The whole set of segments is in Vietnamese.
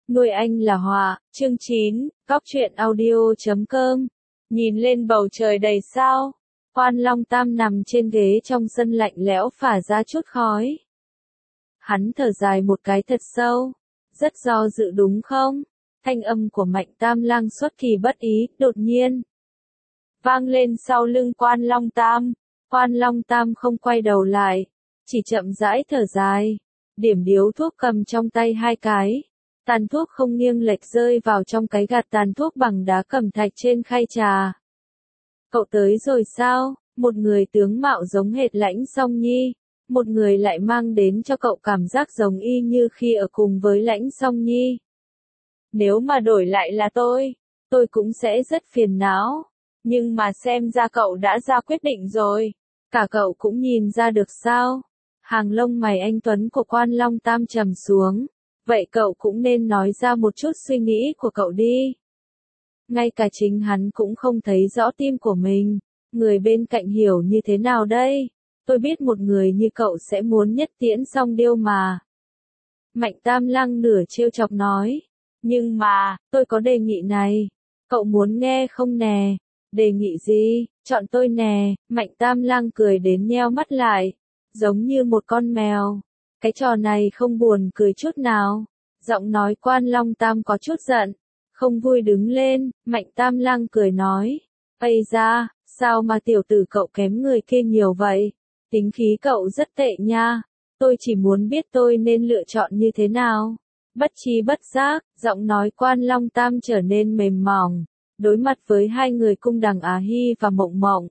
Nuôi anh là họa, chương 9, Góc truyện audio.com. Nhìn lên bầu trời đầy sao, Quan Long Tam nằm trên ghế trong sân lạnh lẽo phả ra chút khói. Hắn thở dài một cái thật sâu, rất do dự đúng không? Thanh âm của Mạnh Tam Lang xuất kỳ bất ý, đột nhiên vang lên sau lưng Quan Long Tam. Quan Long Tam không quay đầu lại, chỉ chậm rãi thở dài, điểm điếu thuốc cầm trong tay hai cái. Tàn thuốc không nghiêng lệch rơi vào trong cái gạt tàn thuốc bằng đá cẩm thạch trên khay trà. Cậu tới rồi sao? Một người tướng mạo giống hệt Lãnh Song Nhi, một người lại mang đến cho cậu cảm giác giống y như khi ở cùng với Lãnh Song Nhi. Nếu mà đổi lại là tôi cũng sẽ rất phiền não. Nhưng mà xem ra cậu đã ra quyết định rồi. Cả cậu cũng nhìn ra được sao? Hàng lông mày anh Tuấn của Quan Long Tam trầm xuống. Vậy cậu cũng nên nói ra một chút suy nghĩ của cậu đi. Ngay cả chính hắn cũng không thấy rõ tim của mình. Người bên cạnh hiểu như thế nào đây? Tôi biết một người như cậu sẽ muốn nhất tiễn song điêu mà. Mạnh Tam Lang nửa trêu chọc nói. Nhưng mà, tôi có đề nghị này. Cậu muốn nghe không nè? Đề nghị gì? Chọn tôi nè. Mạnh Tam Lang cười đến nheo mắt lại. Giống như một con mèo. Cái trò này không buồn cười chút nào. Giọng nói Quan Long Tam có chút giận. Không vui đứng lên, Mạnh Tam Lang cười nói. Ây da, sao mà tiểu tử cậu kém người kia nhiều vậy? Tính khí cậu rất tệ nha. Tôi chỉ muốn biết tôi nên lựa chọn như thế nào. Bất tri bất giác, giọng nói Quan Long Tam trở nên mềm mỏng. Đối mặt với hai người Cung Đằng Á Hy và Mộng Mộng.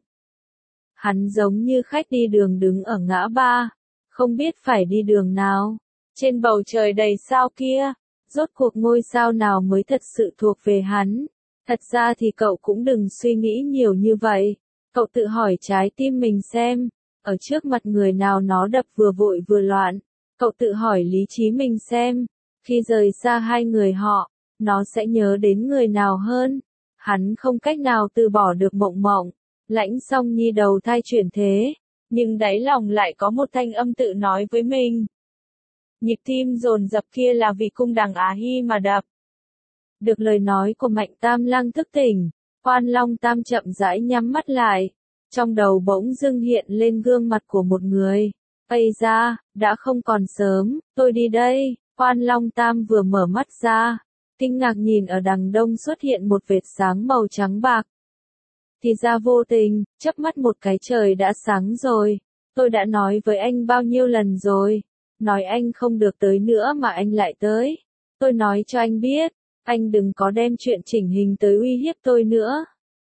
Hắn giống như khách đi đường đứng ở ngã ba. Không biết phải đi đường nào. Trên bầu trời đầy sao kia, rốt cuộc ngôi sao nào mới thật sự thuộc về hắn. Thật ra thì cậu cũng đừng suy nghĩ nhiều như vậy. Cậu tự hỏi trái tim mình xem, ở trước mặt người nào nó đập vừa vội vừa loạn. Cậu tự hỏi lý trí mình xem, khi rời xa hai người họ, nó sẽ nhớ đến người nào hơn. Hắn không cách nào từ bỏ được Mộng Mộng, Lãnh Song Nhi đầu thai chuyển thế. Nhưng đáy lòng lại có một thanh âm tự nói với mình. Nhịp tim dồn dập kia là vì Cung Đằng Á Hy mà đập. Được lời nói của Mạnh Tam Lang thức tỉnh, Quan Long Tam chậm rãi nhắm mắt lại. Trong đầu bỗng dưng hiện lên gương mặt của một người. Ây da, đã không còn sớm, tôi đi đây. Quan Long Tam vừa mở mắt ra, kinh ngạc nhìn ở đằng đông xuất hiện một vệt sáng màu trắng bạc. Thì ra vô tình, chớp mắt một cái trời đã sáng rồi. Tôi đã nói với anh bao nhiêu lần rồi. Nói anh không được tới nữa mà anh lại tới. Tôi nói cho anh biết, anh đừng có đem chuyện chỉnh hình tới uy hiếp tôi nữa.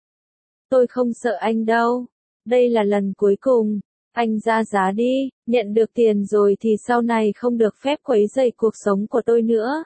Tôi không sợ anh đâu. Đây là lần cuối cùng. Anh ra giá đi, nhận được tiền rồi thì sau này không được phép quấy rầy cuộc sống của tôi nữa.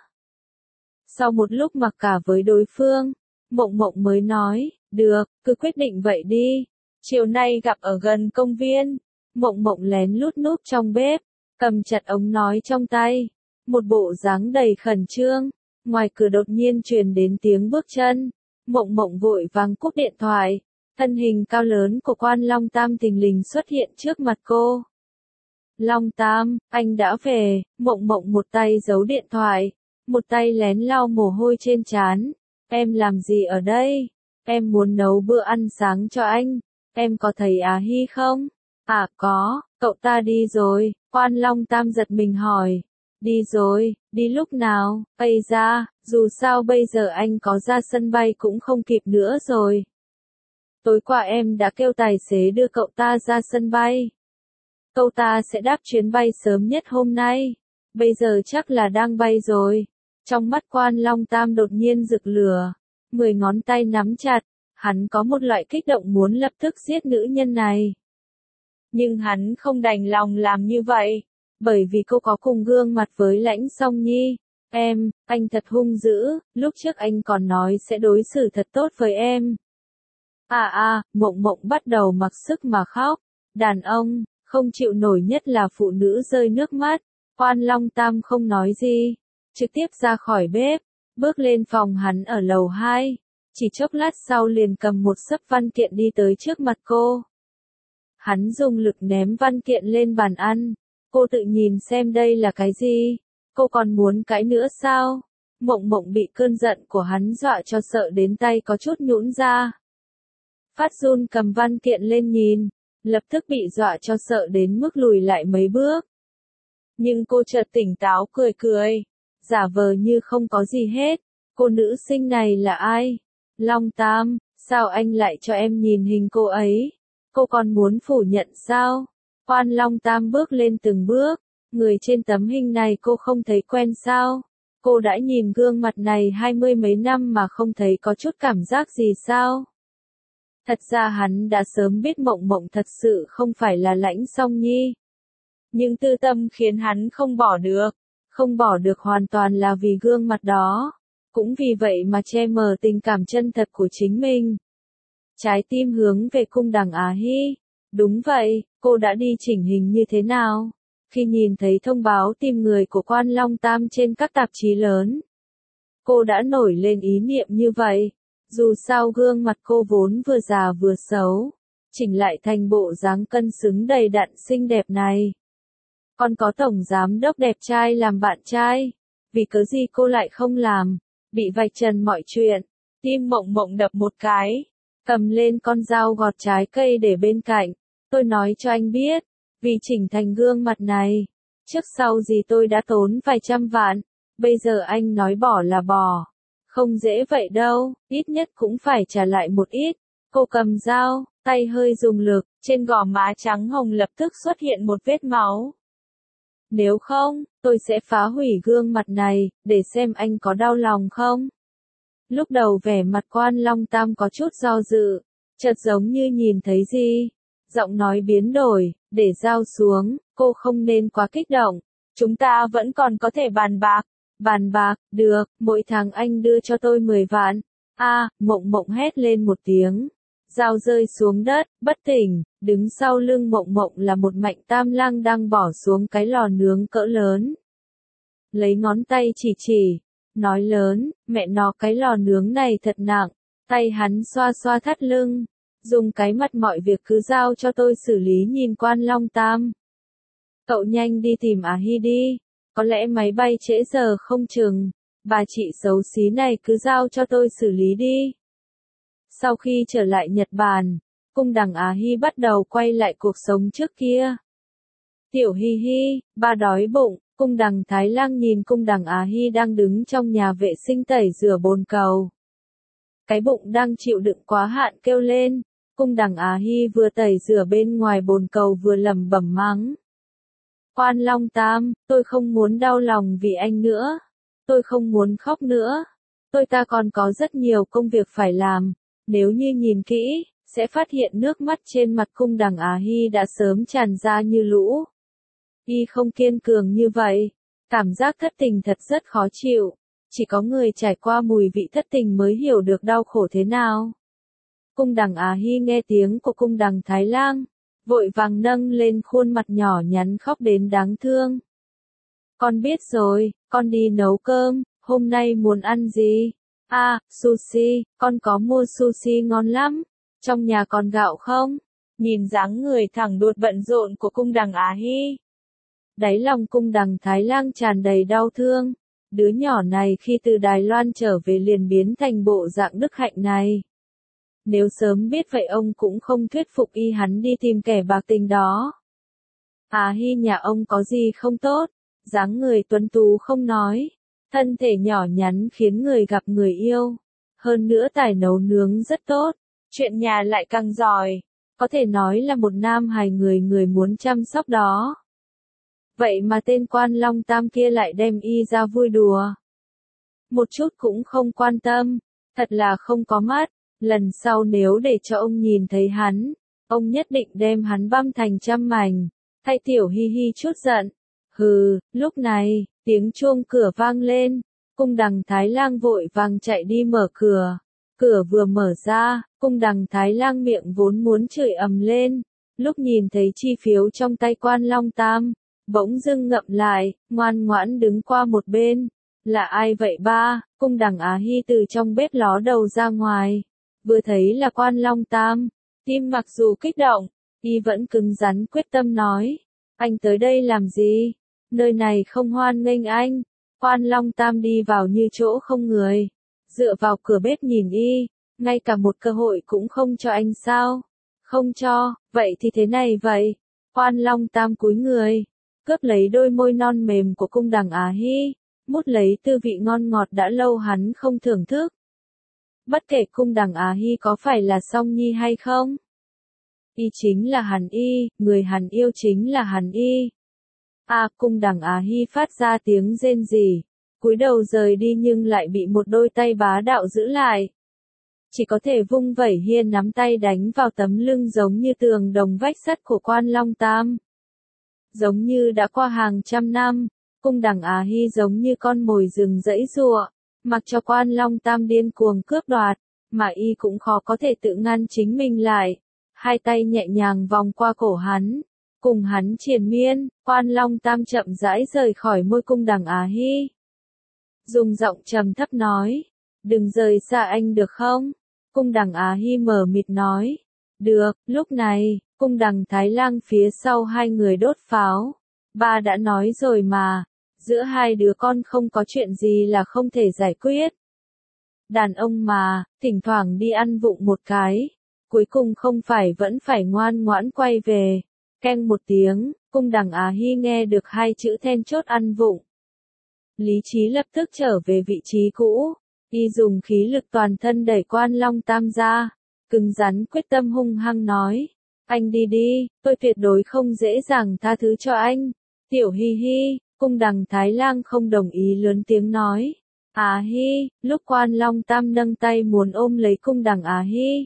Sau một lúc mặc cả với đối phương, Mộng Mộng mới nói, được, cứ quyết định vậy đi. Chiều nay gặp ở gần công viên. Mộng Mộng lén lút núp trong bếp, cầm chặt ống nói trong tay, một bộ dáng đầy khẩn trương. Ngoài cửa đột nhiên truyền đến tiếng bước chân. Mộng Mộng vội vàng cúp điện thoại. Thân hình cao lớn của Quan Long Tam thình lình xuất hiện trước mặt cô. Long Tam, anh đã về. Mộng Mộng một tay giấu điện thoại, một tay lén lau mồ hôi trên trán. Em làm gì ở đây? Em muốn nấu bữa ăn sáng cho anh. Em có thấy Á Hy không? À có, cậu ta đi rồi. Quan Long Tam giật mình hỏi. Đi rồi, đi lúc nào? Ây da, dù sao bây giờ anh có ra sân bay cũng không kịp nữa rồi. Tối qua em đã kêu tài xế đưa cậu ta ra sân bay. Cậu ta sẽ đáp chuyến bay sớm nhất hôm nay. Bây giờ chắc là đang bay rồi. Trong mắt Quan Long Tam đột nhiên rực lửa. 10 ngón tay nắm chặt. Hắn có một loại kích động muốn lập tức giết nữ nhân này. Nhưng hắn không đành lòng làm như vậy. Bởi vì cô có cùng gương mặt với Lãnh Song Nhi. Anh thật hung dữ. Lúc trước anh còn nói sẽ đối xử thật tốt với em. Mộng Mộng bắt đầu mặc sức mà khóc. Đàn ông, không chịu nổi nhất là phụ nữ rơi nước mắt. Quan Long Tam không nói gì. Trực tiếp ra khỏi bếp. Bước lên phòng hắn ở lầu 2. Chỉ chốc lát sau liền cầm một xấp văn kiện đi tới trước mặt cô. Hắn dùng lực ném văn kiện lên bàn ăn. Cô tự nhìn xem đây là cái gì. Cô còn muốn cãi nữa sao? Mộng Mộng bị cơn giận của hắn dọa cho sợ đến tay có chút nhũn ra. Phát run cầm văn kiện lên nhìn, lập tức bị dọa cho sợ đến mức lùi lại mấy bước. Nhưng cô chợt tỉnh táo cười cười, giả vờ như không có gì hết. Cô nữ sinh này là ai? Long Tam, sao anh lại cho em nhìn hình cô ấy? Cô còn muốn phủ nhận sao? Quan Long Tam bước lên từng bước, người trên tấm hình này cô không thấy quen sao? Cô đã nhìn gương mặt này 20 mấy năm mà không thấy có chút cảm giác gì sao? Thật ra hắn đã sớm biết Mộng Mộng thật sự không phải là Lãnh Song Nhi. Nhưng tư tâm khiến hắn không bỏ được. Không bỏ được hoàn toàn là vì gương mặt đó. Cũng vì vậy mà che mờ tình cảm chân thật của chính mình. Trái tim hướng về cung đằng Á Hy. Đúng vậy, cô đã đi chỉnh hình như thế nào? Khi nhìn thấy thông báo tìm người của Quan Long Tam trên các tạp chí lớn, cô đã nổi lên ý niệm như vậy. Dù sao gương mặt cô vốn vừa già vừa xấu, chỉnh lại thành bộ dáng cân xứng đầy đặn xinh đẹp này. Còn có tổng giám đốc đẹp trai làm bạn trai, vì cớ gì cô lại không làm, bị vạch trần mọi chuyện. Tim Mộng Mộng đập một cái, cầm lên con dao gọt trái cây để bên cạnh. Tôi nói cho anh biết, vì chỉnh thành gương mặt này, trước sau gì tôi đã tốn vài trăm vạn, bây giờ anh nói bỏ là bỏ. Không dễ vậy đâu, ít nhất cũng phải trả lại một ít. Cô cầm dao, tay hơi dùng lực, trên gò má trắng hồng lập tức xuất hiện một vết máu. Nếu không, tôi sẽ phá hủy gương mặt này, để xem anh có đau lòng không. Lúc đầu vẻ mặt Quan Long Tam có chút do dự, chợt giống như nhìn thấy gì. Giọng nói biến đổi, để dao xuống, cô không nên quá kích động. Chúng ta vẫn còn có thể bàn bạc. Bàn bạc, được, mỗi tháng anh đưa cho tôi 10 vạn. Mộng Mộng hét lên một tiếng. Dao rơi xuống đất, bất tỉnh, đứng sau lưng Mộng Mộng là một Mạnh Tam Lang đang bỏ xuống cái lò nướng cỡ lớn. Lấy ngón tay chỉ, nói lớn, mẹ nó cái lò nướng này thật nặng. Tay hắn xoa xoa thắt lưng, dùng cái mặt mọi việc cứ giao cho tôi xử lý nhìn Quan Long Tam. Cậu nhanh đi tìm Á Hy đi. Có lẽ máy bay trễ giờ không chừng, bà chị xấu xí này cứ giao cho tôi xử lý đi. Sau khi trở lại Nhật Bản, cung đằng Á Hy bắt đầu quay lại cuộc sống trước kia. Tiểu Hi Hi, ba đói bụng, cung đằng Thái Lang nhìn cung đằng Á Hy đang đứng trong nhà vệ sinh tẩy rửa bồn cầu. Cái bụng đang chịu đựng quá hạn kêu lên, cung đằng Á Hy vừa tẩy rửa bên ngoài bồn cầu vừa lẩm bẩm mắng. Quan Long Tam, tôi không muốn đau lòng vì anh nữa. Tôi không muốn khóc nữa. Ta còn có rất nhiều công việc phải làm. Nếu như nhìn kỹ, sẽ phát hiện nước mắt trên mặt cung đằng Á Hy đã sớm tràn ra như lũ. Y không kiên cường như vậy. Cảm giác thất tình thật rất khó chịu. Chỉ có người trải qua mùi vị thất tình mới hiểu được đau khổ thế nào. Cung đằng Á Hy nghe tiếng của cung đằng Thái Lang, vội vàng nâng lên khuôn mặt nhỏ nhắn khóc đến đáng thương. Con biết rồi, con đi nấu cơm, hôm nay muốn ăn gì? Sushi, con có mua sushi ngon lắm. Trong nhà còn gạo không? Nhìn dáng người thẳng đuột bận rộn của cung đằng Á Hy. Đáy lòng cung đằng Thái Lang tràn đầy đau thương. Đứa nhỏ này khi từ Đài Loan trở về liền biến thành bộ dạng đức hạnh này. Nếu sớm biết vậy ông cũng không thuyết phục y hắn đi tìm kẻ bạc tình đó. Á Hy nhà ông có gì không tốt, dáng người tuấn tú không nói, thân thể nhỏ nhắn khiến người gặp người yêu. Hơn nữa tài nấu nướng rất tốt, chuyện nhà lại càng giỏi, có thể nói là một nam hài người muốn chăm sóc đó. Vậy mà tên Quan Long Tam kia lại đem y ra vui đùa. Một chút cũng không quan tâm, thật là không có mắt. Lần sau nếu để cho ông nhìn thấy hắn, ông nhất định đem hắn băm thành trăm mảnh, thay Tiểu Hi Hi chút giận. Lúc này, tiếng chuông cửa vang lên, cung đằng Thái Lang vội vàng chạy đi mở cửa. Cửa vừa mở ra, cung đằng Thái Lang miệng vốn muốn chửi ầm lên, lúc nhìn thấy chi phiếu trong tay Quan Long Tam, bỗng dưng ngậm lại, ngoan ngoãn đứng qua một bên. Là ai vậy ba? Cung đằng Á Hy từ trong bếp ló đầu ra ngoài. Vừa thấy là Quan Long Tam, tim mặc dù kích động, y vẫn cứng rắn quyết tâm nói. Anh tới đây làm gì? Nơi này không hoan nghênh anh. Quan Long Tam đi vào như chỗ không người. Dựa vào cửa bếp nhìn y, ngay cả một cơ hội cũng không cho anh sao? Không cho, vậy thì thế này vậy. Quan Long Tam cúi người, cướp lấy đôi môi non mềm của cung đằng Á Hy, mút lấy tư vị ngon ngọt đã lâu hắn không thưởng thức. Bất kể cung đằng Á Hy có phải là Song Nhi hay không, y chính là hắn y, người hắn yêu chính là hắn y. Cung đằng Á Hy phát ra tiếng rên rỉ, cúi đầu rời đi nhưng lại bị một đôi tay bá đạo giữ lại. Chỉ có thể vung vẩy hiên nắm tay đánh vào tấm lưng giống như tường đồng vách sắt của Quan Long Tam. Giống như đã qua hàng trăm năm, cung đằng Á Hy giống như con mồi rừng giãy giụa, mặc cho Quan Long Tam điên cuồng cướp đoạt, mà y cũng khó có thể tự ngăn chính mình lại. Hai tay nhẹ nhàng vòng qua cổ hắn, cùng hắn triền miên, Quan Long Tam chậm rãi rời khỏi môi cung đằng Á Hy. Dùng giọng trầm thấp nói, đừng rời xa anh được không? Cung đằng Á Hy mờ mịt nói, được. Lúc này, cung đằng Thái Lang phía sau hai người đốt pháo. Ba đã nói rồi mà, giữa hai đứa con không có chuyện gì là không thể giải quyết. Đàn ông mà, thỉnh thoảng đi ăn vụng một cái, cuối cùng không phải vẫn phải ngoan ngoãn quay về. Keng một tiếng, cung đằng Á Hy nghe được hai chữ then chốt ăn vụng. Lý trí lập tức trở về vị trí cũ, y dùng khí lực toàn thân đẩy Quan Long Tam ra, cứng rắn quyết tâm hung hăng nói, anh đi đi, tôi tuyệt đối không dễ dàng tha thứ cho anh. Tiểu Hi Hi, cung đằng Thái Lang không đồng ý lớn tiếng nói, Á Hy, lúc Quan Long Tam nâng tay muốn ôm lấy cung đằng Á Hy.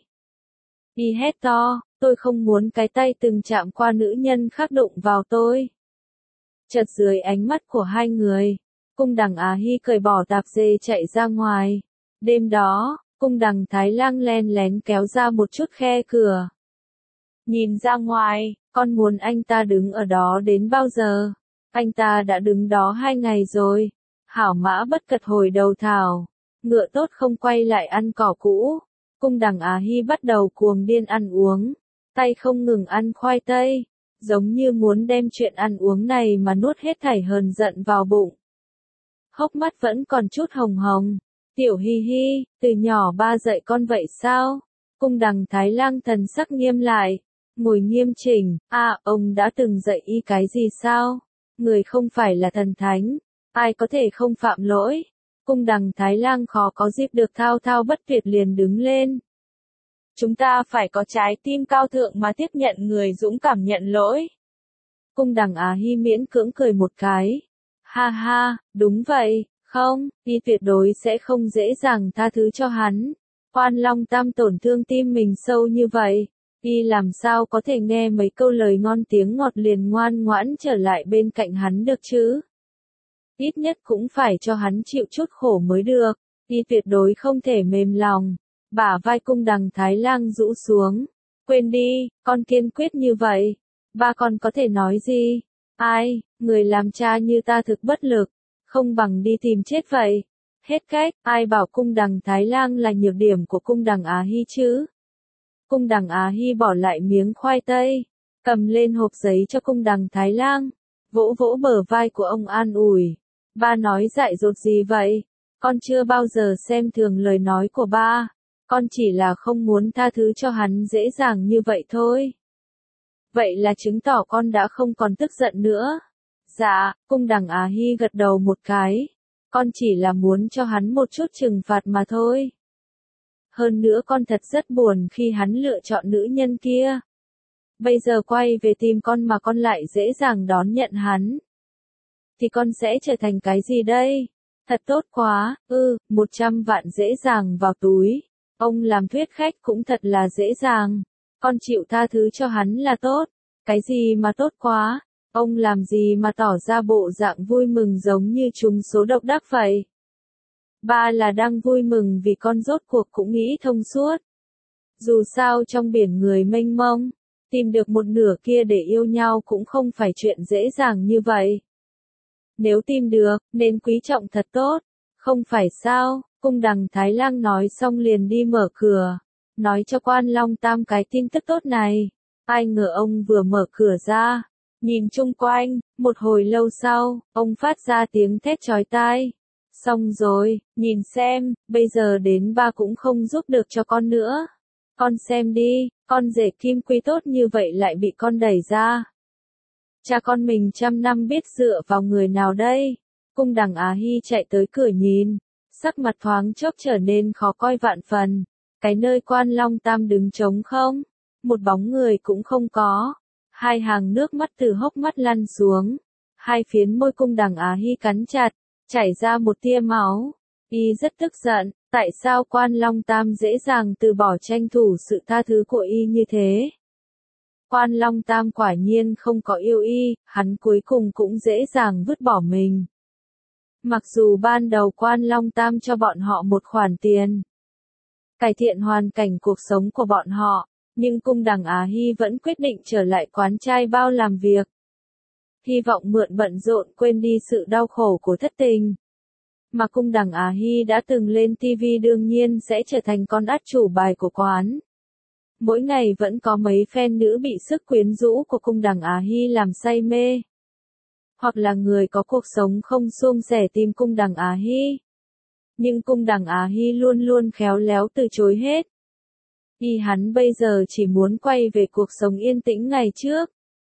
Y hét to, tôi không muốn cái tay từng chạm qua nữ nhân khác đụng vào tôi. Chợt dưới ánh mắt của hai người, cung đằng Á Hy cởi bỏ tạp dề chạy ra ngoài. Đêm đó, cung đằng Thái Lang len lén kéo ra một chút khe cửa. Nhìn ra ngoài, con muốn anh ta đứng ở đó đến bao giờ? Anh ta đã đứng đó 2 ngày rồi. Hảo mã bất cật hồi đầu thảo, ngựa tốt không quay lại ăn cỏ cũ. Cung đằng Á Hy bắt đầu cuồng điên ăn uống, tay không ngừng ăn khoai tây, giống như muốn đem chuyện ăn uống này mà nuốt hết thảy hờn giận vào bụng. Hốc mắt vẫn còn chút hồng hồng. Tiểu Hi Hi, từ nhỏ ba dạy con vậy sao? Cung đằng Thái Lang thần sắc nghiêm lại, ngồi nghiêm chỉnh. Ông đã từng dạy y cái gì sao? Người không phải là thần thánh, ai có thể không phạm lỗi? Cung đằng Thái Lang khó có dịp được thao thao bất tuyệt liền đứng lên. Chúng ta phải có trái tim cao thượng mà tiếp nhận người dũng cảm nhận lỗi. Cung đằng Á Hy miễn cưỡng cười một cái. Ha ha, đúng vậy, không, y tuyệt đối sẽ không dễ dàng tha thứ cho hắn. Quan Long Tam tổn thương tim mình sâu như vậy, y làm sao có thể nghe mấy câu lời ngon tiếng ngọt liền ngoan ngoãn trở lại bên cạnh hắn được chứ? Ít nhất cũng phải cho hắn chịu chút khổ mới được, y tuyệt đối không thể mềm lòng. Bả vai cung đằng Thái Lang rũ xuống. Quên đi, con kiên quyết như vậy. Ba con có thể nói gì? Ai, người làm cha như ta thực bất lực, không bằng đi tìm chết vậy. Hết cách, ai bảo cung đằng Thái Lang là nhược điểm của cung đằng Á Hy chứ? Cung đằng Á Hy bỏ lại miếng khoai tây, cầm lên hộp giấy cho cung đằng Thái Lang, vỗ vỗ bờ vai của ông an ủi. Ba nói dại dột gì vậy? Con chưa bao giờ xem thường lời nói của ba. Con chỉ là không muốn tha thứ cho hắn dễ dàng như vậy thôi. Vậy là chứng tỏ con đã không còn tức giận nữa. Dạ, cung đằng Á Hy gật đầu một cái. Con chỉ là muốn cho hắn một chút trừng phạt mà thôi. Hơn nữa con thật rất buồn khi hắn lựa chọn nữ nhân kia. Bây giờ quay về tìm con mà con lại dễ dàng đón nhận hắn. Thì con sẽ trở thành cái gì đây? Thật tốt quá, 100 vạn dễ dàng vào túi. Ông làm thuyết khách cũng thật là dễ dàng. Con chịu tha thứ cho hắn là tốt. Cái gì mà tốt quá? Ông làm gì mà tỏ ra bộ dạng vui mừng giống như trúng số độc đắc vậy? Ba là đang vui mừng vì con rốt cuộc cũng nghĩ thông suốt. Dù sao trong biển người mênh mông, tìm được một nửa kia để yêu nhau cũng không phải chuyện dễ dàng như vậy. Nếu tìm được, nên quý trọng thật tốt. Không phải sao? Cung đằng Thái Lang nói xong liền đi mở cửa, nói cho Quan Long Tam cái tin tức tốt này. Ai ngờ ông vừa mở cửa ra, Nhìn chung quanh, một hồi lâu sau, ông phát ra tiếng thét chói tai. Xong rồi, nhìn xem, bây giờ đến ba cũng không giúp được cho con nữa. Con xem đi, con rể Kim Quy tốt như vậy lại bị con đẩy ra. Cha con mình trăm năm biết dựa vào người nào đây? Cung Đằng Á Hy chạy tới cửa nhìn, sắc mặt thoáng chốc trở nên khó coi vạn phần. Cái nơi Quan Long Tam đứng trống không, một bóng người cũng không có. Hai hàng nước mắt từ hốc mắt lăn xuống, hai phiến môi Cung Đằng Á Hy cắn chặt, chảy ra một tia máu. Y rất tức giận, tại sao Quan Long Tam dễ dàng từ bỏ tranh thủ sự tha thứ của y như thế? Quan Long Tam quả nhiên không có yêu y, hắn cuối cùng cũng dễ dàng vứt bỏ mình. Mặc dù ban đầu Quan Long Tam cho bọn họ một khoản tiền, cải thiện hoàn cảnh cuộc sống của bọn họ, nhưng Cung Đằng Á Hy vẫn quyết định trở lại quán trai bao làm việc. Hy vọng mượn bận rộn quên đi sự đau khổ của thất tình. Mà Cung Đằng Á Hy đã từng lên TV đương nhiên sẽ trở thành con át chủ bài của quán. Mỗi ngày vẫn có mấy fan nữ bị sức quyến rũ của Cung Đằng Á Hy làm say mê. Hoặc là người có cuộc sống không suôn sẻ tìm Cung Đằng Á Hy. Nhưng Cung Đằng Á Hy luôn luôn khéo léo từ chối hết. Hắn bây giờ chỉ muốn quay về cuộc sống yên tĩnh ngày trước.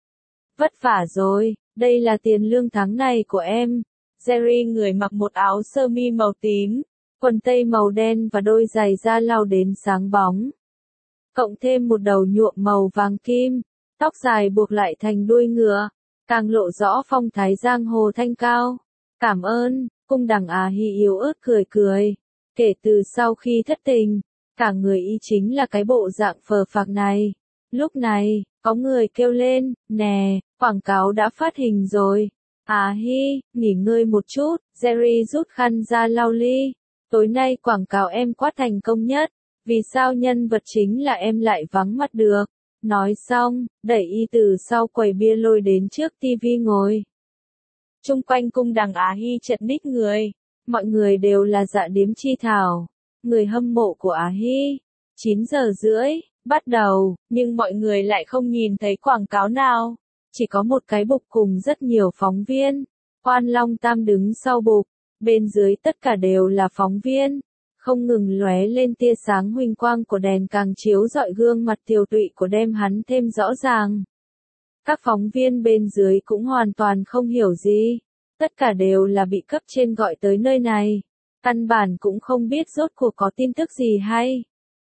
Vất vả rồi, đây là tiền lương tháng này của em. Jerry người mặc một áo sơ mi màu tím, quần tây màu đen và đôi giày da lau đến sáng bóng. Cộng thêm một đầu nhuộm màu vàng kim, tóc dài buộc lại thành đuôi ngựa, càng lộ rõ phong thái giang hồ thanh cao. Cảm ơn, Cung Đằng Á Hy yếu ớt cười cười. Kể từ sau khi thất tình, cả người y chính là cái bộ dạng phờ phạc này. Lúc này, có người kêu lên, nè, quảng cáo đã phát hình rồi. Á Hy, nghỉ ngơi một chút, Jerry rút khăn ra lau ly. Tối nay quảng cáo em quá thành công nhất, vì sao nhân vật chính là em lại vắng mặt được. Nói xong, đẩy y từ sau quầy bia lôi đến trước TV ngồi. Chung quanh Cung Đằng Á Hy chật ních người, mọi người đều là dạ điếm chi thảo, người hâm mộ của Á Hy. 9 giờ rưỡi, bắt đầu, nhưng mọi người lại không nhìn thấy quảng cáo nào. Chỉ có một cái bục cùng rất nhiều phóng viên. Quan Long Tam đứng sau bục, bên dưới tất cả đều là phóng viên. Không ngừng lóe lên tia sáng huỳnh quang của đèn càng chiếu rọi gương mặt tiều tụy của đem hắn thêm rõ ràng. Các phóng viên bên dưới cũng hoàn toàn không hiểu gì. Tất cả đều là bị cấp trên gọi tới nơi này. Căn bản cũng không biết rốt cuộc có tin tức gì hay.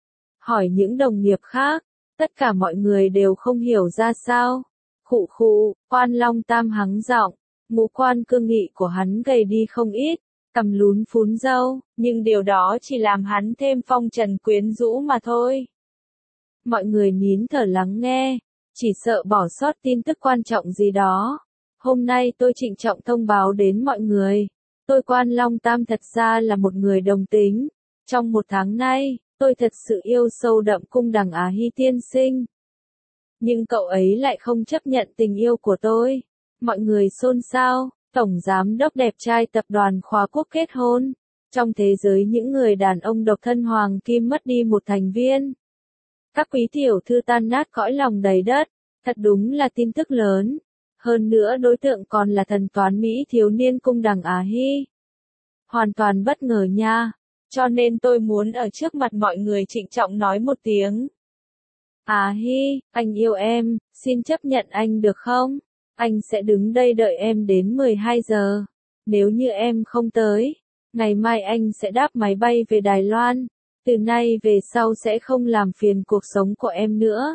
Hỏi những đồng nghiệp khác, tất cả mọi người đều không hiểu ra sao. Khụ khụ, Quan Long Tam hắng giọng, ngũ quan cương nghị của hắn gầy đi không ít, cằm lún phún râu, nhưng điều đó chỉ làm hắn thêm phong trần quyến rũ mà thôi. Mọi người nín thở lắng nghe, chỉ sợ bỏ sót tin tức quan trọng gì đó. Hôm nay tôi trịnh trọng thông báo đến mọi người, tôi Quan Long Tam thật ra là một người đồng tính. Trong một tháng nay, tôi thật sự yêu sâu đậm Cung Đằng Á Hy tiên sinh. Nhưng cậu ấy lại không chấp nhận tình yêu của tôi. Mọi người xôn xao, Tổng Giám đốc đẹp trai tập đoàn Khoa Quốc kết hôn. Trong thế giới những người đàn ông độc thân hoàng kim mất đi một thành viên. Các quý tiểu thư tan nát cõi lòng đầy đất. Thật đúng là tin tức lớn. Hơn nữa đối tượng còn là thần toán Mỹ thiếu niên Cung Đằng Á Hy. Hoàn toàn bất ngờ nha. Cho nên tôi muốn ở trước mặt mọi người trịnh trọng nói một tiếng. Á Hy, anh yêu em, xin chấp nhận anh được không? Anh sẽ đứng đây đợi em đến 12 giờ. Nếu như em không tới, ngày mai anh sẽ đáp máy bay về Đài Loan. Từ nay về sau sẽ không làm phiền cuộc sống của em nữa.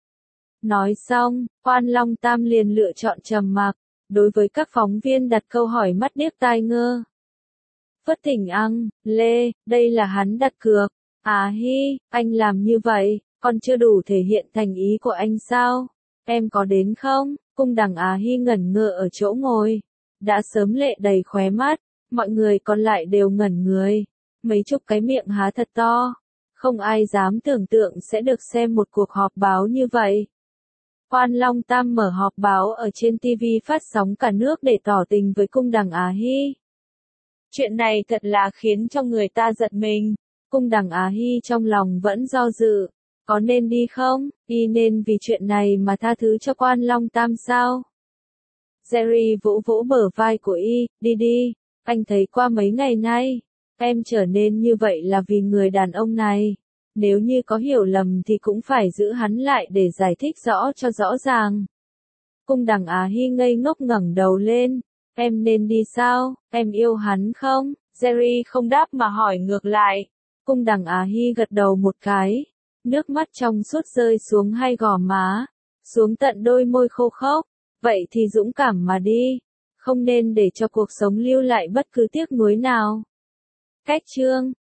Nói xong, Quan Long Tam liền lựa chọn trầm mặc. Đối với các phóng viên đặt câu hỏi mắt điếc tai ngơ. Phất Thỉnh Ăng, Lê, đây là hắn đặt cược. Á Hy, anh làm như vậy, còn chưa đủ thể hiện thành ý của anh sao? Em có đến không? Cung Đằng Á Hy ngẩn ngơ ở chỗ ngồi. Đã sớm lệ đầy khóe mắt, mọi người còn lại đều ngẩn người. Mấy chục cái miệng há thật to. Không ai dám tưởng tượng sẽ được xem một cuộc họp báo như vậy. Quan Long Tam mở họp báo ở trên TV phát sóng cả nước để tỏ tình với Cung Đằng Á Hy. Chuyện này thật là khiến cho người ta giật mình. Cung Đằng Á Hy trong lòng vẫn do dự. Có nên đi không? Y nên vì chuyện này mà tha thứ cho Quan Long Tam sao? Jerry vỗ vỗ bờ vai của y, đi đi, anh thấy qua mấy ngày nay, em trở nên như vậy là vì người đàn ông này. Nếu như có hiểu lầm thì cũng phải giữ hắn lại để giải thích rõ cho rõ ràng. Cung Đằng Á Hi ngây ngốc ngẩng đầu lên, em nên đi sao, em yêu hắn không? Jerry không đáp mà hỏi ngược lại. Cung Đằng Á Hi gật đầu một cái, nước mắt trong suốt rơi xuống hai gò má, xuống tận đôi môi khô khốc. Vậy thì dũng cảm mà đi, không nên để cho cuộc sống lưu lại bất cứ tiếc nuối nào. Cách chương